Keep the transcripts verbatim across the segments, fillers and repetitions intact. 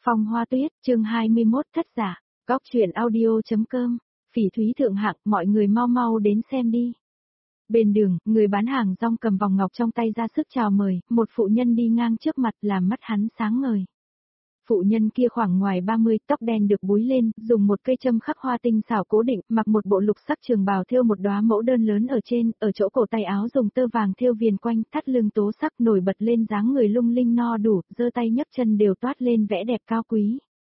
Phong Hoa Tuyết, chương hai mươi mốt thất giả, góc truyện audio.com, phỉ thúy thượng hạng, mọi người mau mau đến xem đi. Bên đường, người bán hàng rong cầm vòng ngọc trong tay ra sức chào mời, một phụ nhân đi ngang trước mặt làm mắt hắn sáng ngời. Phụ nhân kia khoảng ngoài ba mươi, tóc đen được búi lên, dùng một cây châm khắc hoa tinh xảo cố định, mặc một bộ lục sắc trường bào thêu một đóa mẫu đơn lớn ở trên, ở chỗ cổ tay áo dùng tơ vàng thêu viền quanh, thắt lưng tố sắc nổi bật lên dáng người lung linh no đủ, giơ tay nhấc chân đều toát lên vẻ đẹp cao quý.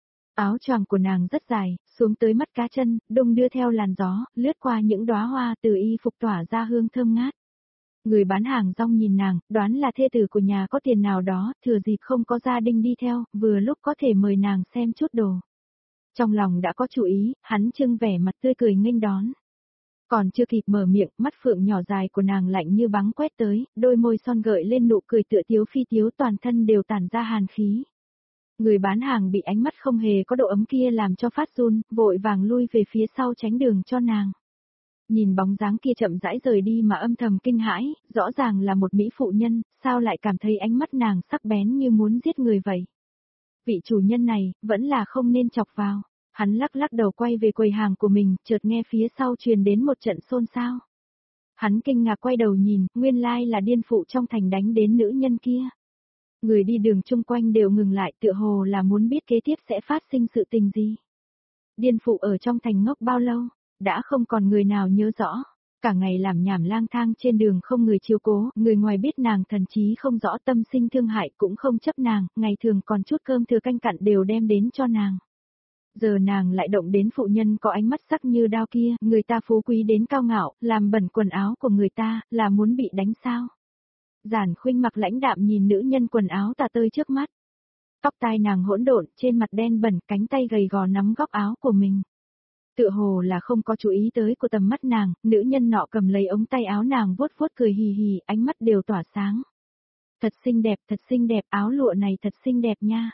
Áo choàng của nàng rất dài, xuống tới mắt cá chân, đung đưa theo làn gió, lướt qua những đóa hoa từ y phục tỏa ra hương thơm ngát. Người bán hàng rong nhìn nàng, đoán là thê tử của nhà có tiền nào đó, thừa dịp không có gia đình đi theo, vừa lúc có thể mời nàng xem chút đồ. Trong lòng đã có chủ ý, hắn trưng vẻ mặt tươi cười nghênh đón. Còn chưa kịp mở miệng, mắt phượng nhỏ dài của nàng lạnh như băng quét tới, đôi môi son gợi lên nụ cười tựa tiếu phi tiếu, toàn thân đều tản ra hàn khí. Người bán hàng bị ánh mắt không hề có độ ấm kia làm cho phát run, vội vàng lui về phía sau tránh đường cho nàng. Nhìn bóng dáng kia chậm rãi rời đi mà âm thầm kinh hãi, rõ ràng là một mỹ phụ nhân, sao lại cảm thấy ánh mắt nàng sắc bén như muốn giết người vậy. Vị chủ nhân này, vẫn là không nên chọc vào. Hắn lắc lắc đầu quay về quầy hàng của mình, chợt nghe phía sau truyền đến một trận xôn xao. Hắn kinh ngạc quay đầu nhìn, nguyên lai là điên phụ trong thành đánh đến nữ nhân kia. Người đi đường chung quanh đều ngừng lại, tựa hồ là muốn biết kế tiếp sẽ phát sinh sự tình gì. Điên phụ ở trong thành ngốc bao lâu? Đã không còn người nào nhớ rõ, cả ngày làm nhảm lang thang trên đường không người chiếu cố, người ngoài biết nàng thần trí không rõ tâm sinh thương hại cũng không chấp nàng, ngày thường còn chút cơm thừa canh cặn đều đem đến cho nàng. Giờ nàng lại động đến phụ nhân có ánh mắt sắc như đao kia, người ta phú quý đến cao ngạo, làm bẩn quần áo của người ta, là muốn bị đánh sao? Giản Khuynh mặc lãnh đạm nhìn nữ nhân quần áo tà tơi trước mắt. Tóc tai nàng hỗn độn, trên mặt đen bẩn, cánh tay gầy gò nắm góc áo của mình. Tựa hồ là không có chú ý tới của tầm mắt nàng, nữ nhân nọ cầm lấy ống tay áo nàng vuốt vuốt cười hì hì, ánh mắt đều tỏa sáng. Thật xinh đẹp, thật xinh đẹp, áo lụa này thật xinh đẹp nha.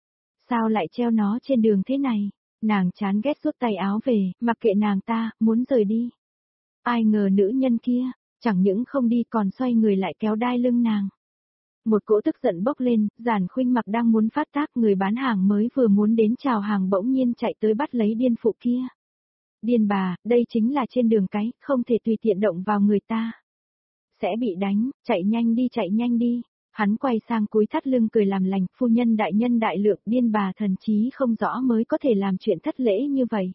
Sao lại treo nó trên đường thế này? Nàng chán ghét rút tay áo về, mặc kệ nàng ta, muốn rời đi. Ai ngờ nữ nhân kia, chẳng những không đi còn xoay người lại kéo đai lưng nàng. Một cỗ tức giận bốc lên, Giản Khuynh mặc đang muốn phát tác, người bán hàng mới vừa muốn đến chào hàng bỗng nhiên chạy tới bắt lấy điên phụ kia. Điên bà, đây chính là trên đường cái, không thể tùy tiện động vào người ta. Sẽ bị đánh, chạy nhanh đi chạy nhanh đi. Hắn quay sang cúi thắt lưng cười làm lành, phu nhân đại nhân đại lượng, điên bà thần trí không rõ mới có thể làm chuyện thất lễ như vậy.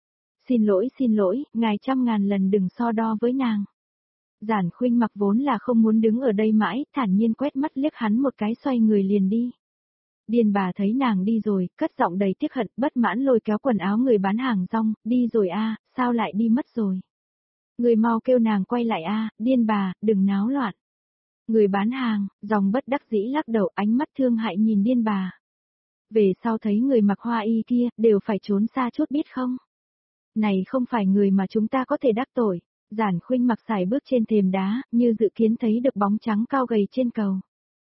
Xin lỗi xin lỗi, ngài trăm ngàn lần đừng so đo với nàng. Giản Khuynh mặc vốn là không muốn đứng ở đây mãi, thản nhiên quét mắt liếc hắn một cái xoay người liền đi. Điên bà thấy nàng đi rồi, cất giọng đầy tiếc hận, bất mãn lôi kéo quần áo người bán hàng rong, đi rồi a, sao lại đi mất rồi. Người mau kêu nàng quay lại a, điên bà, đừng náo loạn. Người bán hàng, dòng bất đắc dĩ lắc đầu, ánh mắt thương hại nhìn điên bà. Về sau thấy người mặc hoa y kia, đều phải trốn xa chút biết không? Này không phải người mà chúng ta có thể đắc tội. Giản Khuynh mặc xài bước trên thềm đá, như dự kiến thấy được bóng trắng cao gầy trên cầu.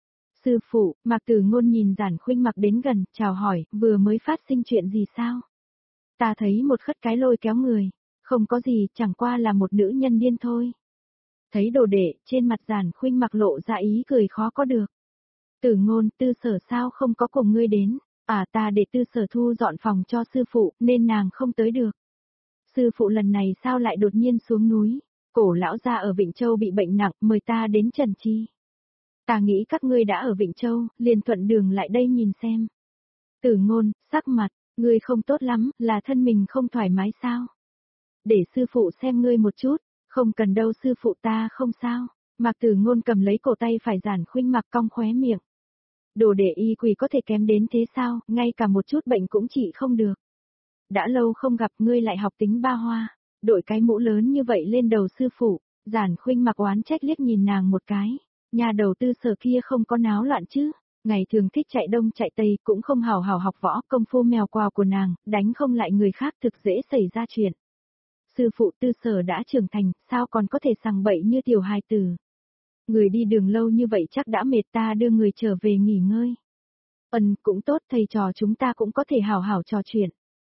Sư phụ, Mạc Tử Ngôn nhìn Giản Khuynh mặc đến gần, chào hỏi, vừa mới phát sinh chuyện gì sao? Ta thấy một khất cái lôi kéo người, không có gì, chẳng qua là một nữ nhân điên thôi. Thấy đồ đệ, trên mặt Giản Khuynh mặc lộ ra ý cười khó có được. Tử Ngôn, Tư Sở sao không có cùng ngươi đến? À ta để Tư Sở thu dọn phòng cho sư phụ, nên nàng không tới được. Sư phụ lần này sao lại đột nhiên xuống núi? Cổ lão gia ở Vịnh Châu bị bệnh nặng, mời ta đến trần chi. Ta nghĩ các ngươi đã ở Vịnh Châu, liền thuận đường lại đây nhìn xem. Tử Ngôn, sắc mặt, ngươi không tốt lắm, là thân mình không thoải mái sao? Để sư phụ xem ngươi một chút, không cần đâu sư phụ ta không sao. Mạc Tử Ngôn cầm lấy cổ tay phải Giản Khuynh mặc cong khóe miệng. Đồ đệ y quỷ có thể kém đến thế sao, ngay cả một chút bệnh cũng trị không được. Đã lâu không gặp ngươi lại học tính ba hoa, đội cái mũ lớn như vậy lên đầu sư phụ, Giản Khuynh mặc oán trách liếc nhìn nàng một cái. Nhà đầu Tư Sở kia không có náo loạn chứ, ngày thường thích chạy đông chạy tây cũng không hào hào học võ, công phu mèo quào của nàng, đánh không lại người khác thực dễ xảy ra chuyện. Sư phụ Tư Sở đã trưởng thành, sao còn có thể sằng bậy như tiểu hài tử. Người đi đường lâu như vậy chắc đã mệt, ta đưa người trở về nghỉ ngơi. Ừm, cũng tốt, thầy trò chúng ta cũng có thể hào hào trò chuyện.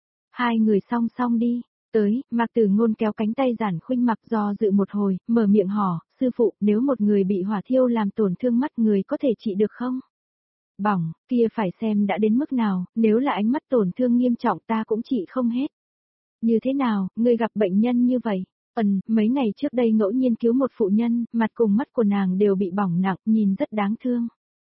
Hai người song song đi. Tới, Mạc Tử Ngôn kéo cánh tay Giản Khuynh mặc do dự một hồi, mở miệng hỏi, sư phụ, nếu một người bị hỏa thiêu làm tổn thương mắt người có thể trị được không? Bỏng, kia phải xem đã đến mức nào, nếu là ánh mắt tổn thương nghiêm trọng ta cũng trị không hết. Như thế nào, ngươi gặp bệnh nhân như vậy? Ừm, mấy ngày trước đây ngẫu nhiên cứu một phụ nhân, mặt cùng mắt của nàng đều bị bỏng nặng, nhìn rất đáng thương.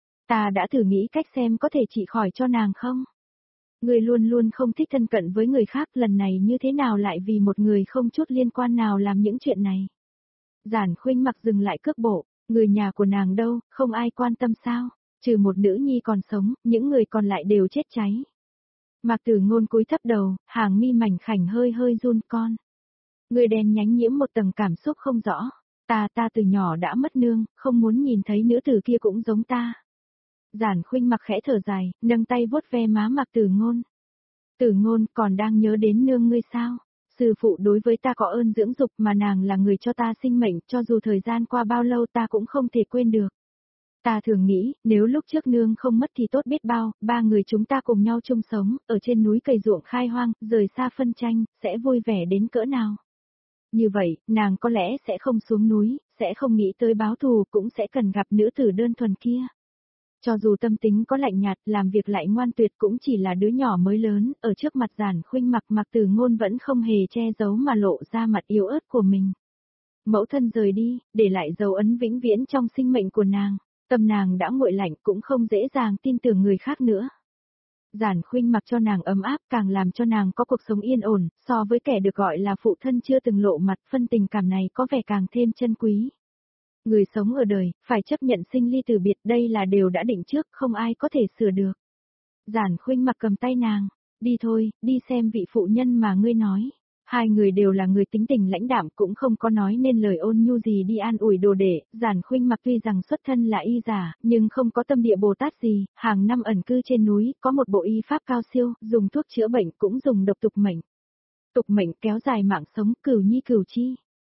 Ta đã thử nghĩ cách xem có thể trị khỏi cho nàng không? Ngươi luôn luôn không thích thân cận với người khác, lần này như thế nào lại vì một người không chút liên quan nào làm những chuyện này? Giản Khuynh mặc dừng lại cước bộ, người nhà của nàng đâu, không ai quan tâm sao? Trừ một nữ nhi còn sống, những người còn lại đều chết cháy. Mạc Tử Ngôn cúi thấp đầu, hàng mi mảnh khảnh hơi hơi run con. Người đen nhánh nhiễm một tầng cảm xúc không rõ. Ta ta từ nhỏ đã mất nương, không muốn nhìn thấy nữ tử kia cũng giống ta. Giản Khuynh mặc khẽ thở dài, nâng tay vuốt ve má Mạc Tử Ngôn. Tử Ngôn còn đang nhớ đến nương ngươi sao? Sư phụ đối với ta có ơn dưỡng dục mà nàng là người cho ta sinh mệnh, cho dù thời gian qua bao lâu ta cũng không thể quên được. Ta thường nghĩ, nếu lúc trước nương không mất thì tốt biết bao, ba người chúng ta cùng nhau chung sống, ở trên núi cày ruộng khai hoang, rời xa phân tranh, sẽ vui vẻ đến cỡ nào. Như vậy, nàng có lẽ sẽ không xuống núi, sẽ không nghĩ tới báo thù, cũng sẽ cần gặp nữ tử đơn thuần kia. Cho dù tâm tính có lạnh nhạt, làm việc lại ngoan tuyệt cũng chỉ là đứa nhỏ mới lớn, ở trước mặt Giản Khuynh mặc Mạc Tử Ngôn vẫn không hề che giấu mà lộ ra mặt yếu ớt của mình. Mẫu thân rời đi, để lại dấu ấn vĩnh viễn trong sinh mệnh của nàng. Tâm nàng đã nguội lạnh cũng không dễ dàng tin tưởng người khác nữa. Giản Khuynh mặc cho nàng ấm áp càng làm cho nàng có cuộc sống yên ổn, so với kẻ được gọi là phụ thân chưa từng lộ mặt, phân tình cảm này có vẻ càng thêm chân quý. Người sống ở đời, phải chấp nhận sinh ly từ biệt, đây là điều đã định trước, không ai có thể sửa được. Giản Khuynh mặc cầm tay nàng, đi thôi, đi xem vị phụ nhân mà ngươi nói. Hai người đều là người tính tình lãnh đạm cũng không có nói nên lời ôn nhu gì đi an ủi đồ đệ, Giản Khuynh mặc tuy rằng xuất thân là y giả, nhưng không có tâm địa Bồ Tát gì, hàng năm ẩn cư trên núi, có một bộ y pháp cao siêu, dùng thuốc chữa bệnh cũng dùng độc tục mệnh. Tục mệnh kéo dài mạng sống, cửu nhi cửu chi.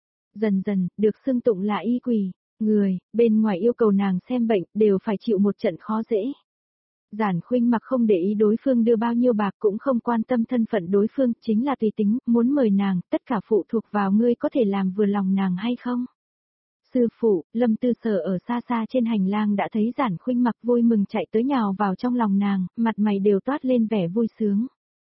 Dần dần, được xưng tụng là y quỷ, người, bên ngoài yêu cầu nàng xem bệnh, đều phải chịu một trận khó dễ. Giản Khuynh mặc không để ý đối phương đưa bao nhiêu bạc cũng không quan tâm thân phận đối phương, chính là tùy tính, muốn mời nàng, tất cả phụ thuộc vào ngươi có thể làm vừa lòng nàng hay không. Sư phụ, Lâm Tư Sở ở xa xa trên hành lang đã thấy Giản Khuynh mặc vui mừng chạy tới nhào vào trong lòng nàng, mặt mày đều toát lên vẻ vui sướng.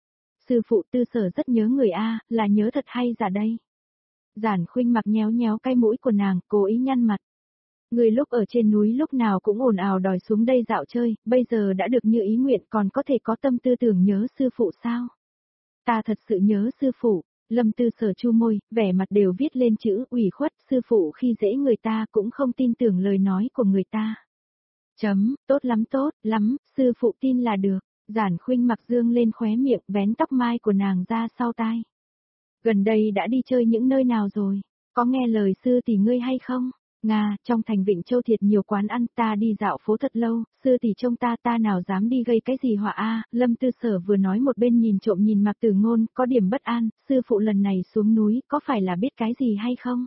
Sư phụ Tư Sở rất nhớ người a, là nhớ thật hay giả đây. Giản Khuynh mặc nhéo nhéo cái mũi của nàng, cố ý nhăn mặt. Người lúc ở trên núi lúc nào cũng ồn ào đòi xuống đây dạo chơi, bây giờ đã được như ý nguyện còn có thể có tâm tư tưởng nhớ sư phụ sao? Ta thật sự nhớ sư phụ, Lâm Tư Sở chu môi, vẻ mặt đều viết lên chữ ủy khuất, sư phụ khi dễ người ta cũng không tin tưởng lời nói của người ta. Chấm, tốt lắm tốt, lắm, sư phụ tin là được, Giản Khuynh mặc dương lên khóe miệng vén tóc mai của nàng ra sau tai. Gần đây đã đi chơi những nơi nào rồi, có nghe lời sư tỷ ngươi hay không? Nga, trong thành Vịnh Châu thiệt nhiều quán ăn, ta đi dạo phố thật lâu, sư tỷ trông ta ta nào dám đi gây cái gì họa a. Lâm Tư Sở vừa nói một bên nhìn trộm nhìn Mạc Tử Ngôn, có điểm bất an, sư phụ lần này xuống núi, có phải là biết cái gì hay không?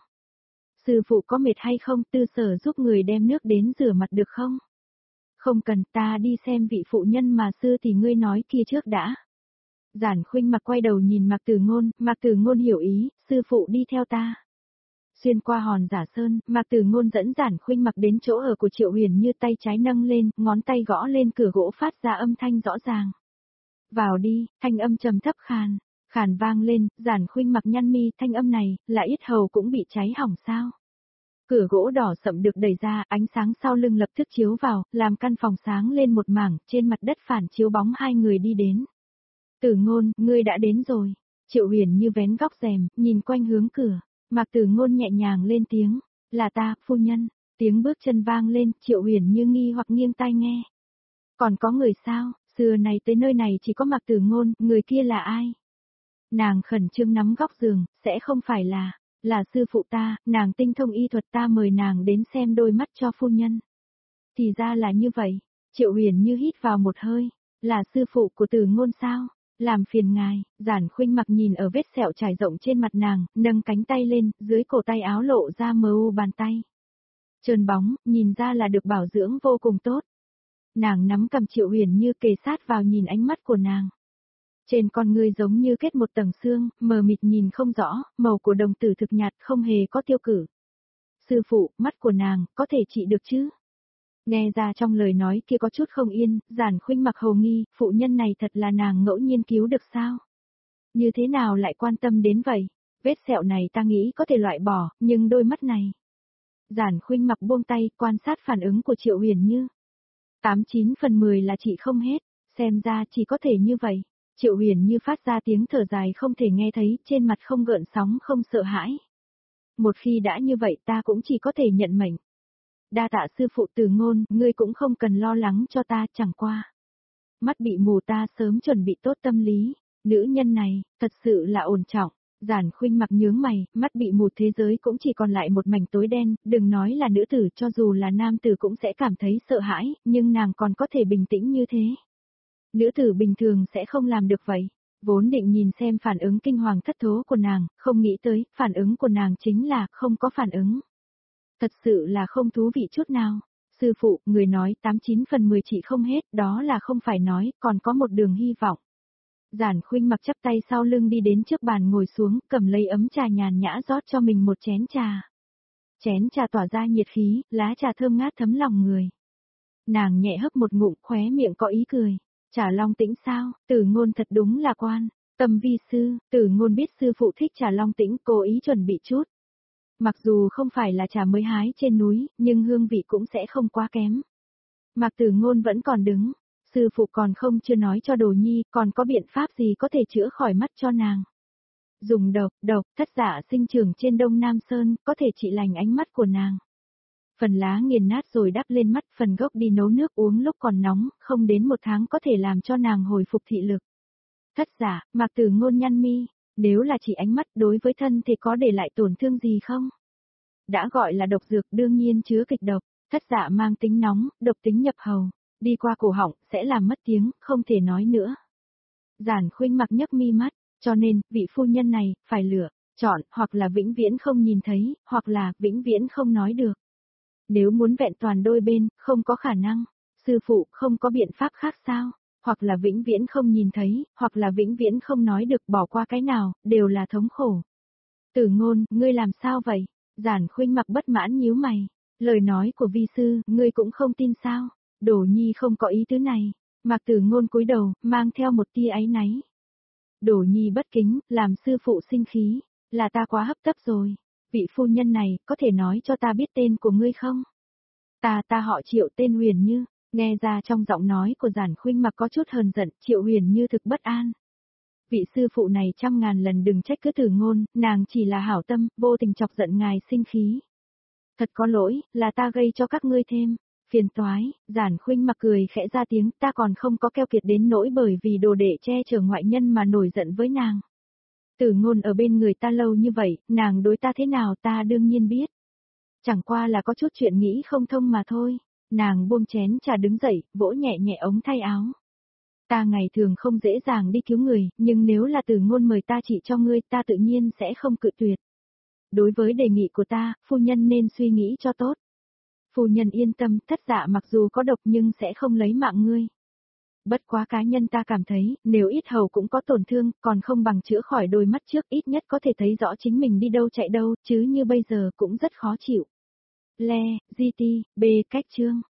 Sư phụ có mệt hay không, Tư Sở giúp người đem nước đến rửa mặt được không? Không cần, ta đi xem vị phụ nhân mà sư tỷ ngươi nói kia trước đã. Giản Khuynh mặc quay đầu nhìn Mạc Tử Ngôn, Mạc Tử Ngôn hiểu ý, sư phụ đi theo ta. Xuyên qua hòn giả sơn, Mạc Tử Ngôn dẫn Giản Khuynh mặc đến chỗ ở của Triệu Huyền Như, tay trái nâng lên, ngón tay gõ lên cửa gỗ phát ra âm thanh rõ ràng. Vào đi, thanh âm trầm thấp khàn, khàn vang lên, Giản Khuynh mặc nhăn mi, thanh âm này, là yết hầu cũng bị cháy hỏng sao. Cửa gỗ đỏ sậm được đẩy ra, ánh sáng sau lưng lập tức chiếu vào, làm căn phòng sáng lên một mảng, trên mặt đất phản chiếu bóng hai người đi đến. Tử Ngôn, ngươi đã đến rồi. Triệu Huyền Như vén góc rèm, nhìn quanh hướng cửa. Mạc Tử Ngôn nhẹ nhàng lên tiếng, là ta, phu nhân. Tiếng bước chân vang lên, Triệu Huyền Như nghi hoặc nghiêng tai nghe. Còn có người sao, xưa này tới nơi này chỉ có Mạc Tử Ngôn, người kia là ai? Nàng khẩn trương nắm góc giường, sẽ không phải là, là sư phụ ta, nàng tinh thông y thuật, ta mời nàng đến xem đôi mắt cho phu nhân. Thì ra là như vậy, Triệu Huyền Như hít vào một hơi, là sư phụ của Tử Ngôn sao? Làm phiền ngài, Giản Khuynh mặc nhìn ở vết sẹo trải rộng trên mặt nàng, nâng cánh tay lên, dưới cổ tay áo lộ ra mờ u bàn tay. Trơn bóng, nhìn ra là được bảo dưỡng vô cùng tốt. Nàng nắm cầm Triệu Huyền Như kề sát vào nhìn ánh mắt của nàng. Trên con ngươi giống như kết một tầng xương, mờ mịt nhìn không rõ, màu của đồng tử thực nhạt không hề có tiêu cử. Sư phụ, mắt của nàng, có thể trị được chứ? Nghe ra trong lời nói kia có chút không yên, Giản Khuynh mặc hồ nghi, phụ nhân này thật là nàng ngẫu nhiên cứu được sao? Như thế nào lại quan tâm đến vậy? Vết sẹo này ta nghĩ có thể loại bỏ, nhưng đôi mắt này. Giản Khuynh mặc buông tay, quan sát phản ứng của Triệu Huyền Như. Tám chín phần mười là chị không hết, xem ra chỉ có thể như vậy. Triệu Huyền Như phát ra tiếng thở dài không thể nghe thấy, trên mặt không gợn sóng không sợ hãi. Một khi đã như vậy ta cũng chỉ có thể nhận mệnh. Đa tạ sư phụ Từ Ngôn, ngươi cũng không cần lo lắng cho ta, chẳng qua. Mắt bị mù ta sớm chuẩn bị tốt tâm lý, nữ nhân này, thật sự là ổn trọng. Giản Khuynh mặc nhướng mày, mắt bị mù thế giới cũng chỉ còn lại một mảnh tối đen, đừng nói là nữ tử cho dù là nam tử cũng sẽ cảm thấy sợ hãi, nhưng nàng còn có thể bình tĩnh như thế. Nữ tử bình thường sẽ không làm được vậy. Vốn định nhìn xem phản ứng kinh hoàng thất thố của nàng, không nghĩ tới, phản ứng của nàng chính là không có phản ứng. Thật sự là không thú vị chút nào. Sư phụ, người nói tám chín phần mười chỉ không hết, đó là không phải nói, còn có một đường hy vọng. Giản Khuynh mặc chắp tay sau lưng đi đến trước bàn ngồi xuống, cầm lấy ấm trà nhàn nhã rót cho mình một chén trà. Chén trà tỏa ra nhiệt khí, lá trà thơm ngát thấm lòng người. Nàng nhẹ hấp một ngụm, khóe miệng có ý cười. Trà long tĩnh sao, Tử Ngôn thật đúng là quan, tâm vi sư, Tử Ngôn biết sư phụ thích trà long tĩnh, cố ý chuẩn bị chút. Mặc dù không phải là trà mới hái trên núi, nhưng hương vị cũng sẽ không quá kém. Mạc Tử Ngôn vẫn còn đứng, sư phụ còn không chưa nói cho Đồ Nhi, còn có biện pháp gì có thể chữa khỏi mắt cho nàng. Dùng độc, độc, thất giả sinh trưởng trên Đông Nam Sơn, có thể trị lành ánh mắt của nàng. Phần lá nghiền nát rồi đắp lên mắt, phần gốc đi nấu nước uống lúc còn nóng, không đến một tháng có thể làm cho nàng hồi phục thị lực. Thất giả, Mạc Tử Ngôn nhăn mi, nếu là chỉ ánh mắt đối với thân thì có để lại tổn thương gì không? Đã gọi là độc dược đương nhiên chứa kịch độc, thất giả mang tính nóng, độc tính nhập hầu, đi qua cổ họng sẽ làm mất tiếng, không thể nói nữa. Giản Khuynh mặc nhấc mi mắt, cho nên, vị phu nhân này, phải lựa, chọn, hoặc là vĩnh viễn không nhìn thấy, hoặc là vĩnh viễn không nói được. Nếu muốn vẹn toàn đôi bên, không có khả năng. Sư phụ không có biện pháp khác sao? Hoặc là vĩnh viễn không nhìn thấy, hoặc là vĩnh viễn không nói được, bỏ qua cái nào, đều là thống khổ. Tử Ngôn, ngươi làm sao vậy? Giản Khuynh mặc bất mãn nhíu mày. Lời nói của vi sư, ngươi cũng không tin sao? Đồ Nhi không có ý tứ này. Mạc Tử Ngôn cúi đầu, mang theo một tia áy náy. Đồ Nhi bất kính, làm sư phụ sinh khí, là ta quá hấp tấp rồi. Vị phu nhân này, có thể nói cho ta biết tên của ngươi không? Ta ta họ Triệu, tên Huyền Như. Nghe ra trong giọng nói của Giản Khuynh mặc có chút hờn giận, Triệu Huyền Như thực bất an. Vị sư phụ này trăm ngàn lần đừng trách cứ Tử Ngôn, nàng chỉ là hảo tâm, vô tình chọc giận ngài sinh khí. Thật có lỗi, là ta gây cho các ngươi thêm phiền toái. Giản Khuynh mặc cười khẽ ra tiếng, ta còn không có keo kiệt đến nỗi bởi vì đồ đệ che chở ngoại nhân mà nổi giận với nàng. Tử Ngôn ở bên người ta lâu như vậy, nàng đối ta thế nào ta đương nhiên biết. Chẳng qua là có chút chuyện nghĩ không thông mà thôi. Nàng buông chén trà đứng dậy, vỗ nhẹ nhẹ ống tay áo. Ta ngày thường không dễ dàng đi cứu người, nhưng nếu là Tử Ngôn mời ta chỉ cho ngươi, ta tự nhiên sẽ không cự tuyệt. Đối với đề nghị của ta, phu nhân nên suy nghĩ cho tốt. Phu nhân yên tâm, thất dạ mặc dù có độc nhưng sẽ không lấy mạng ngươi. Bất quá cá nhân ta cảm thấy, nếu ít hầu cũng có tổn thương, còn không bằng chữa khỏi đôi mắt trước, ít nhất có thể thấy rõ chính mình đi đâu chạy đâu, chứ như bây giờ cũng rất khó chịu. Le, gi ti, B cách chương.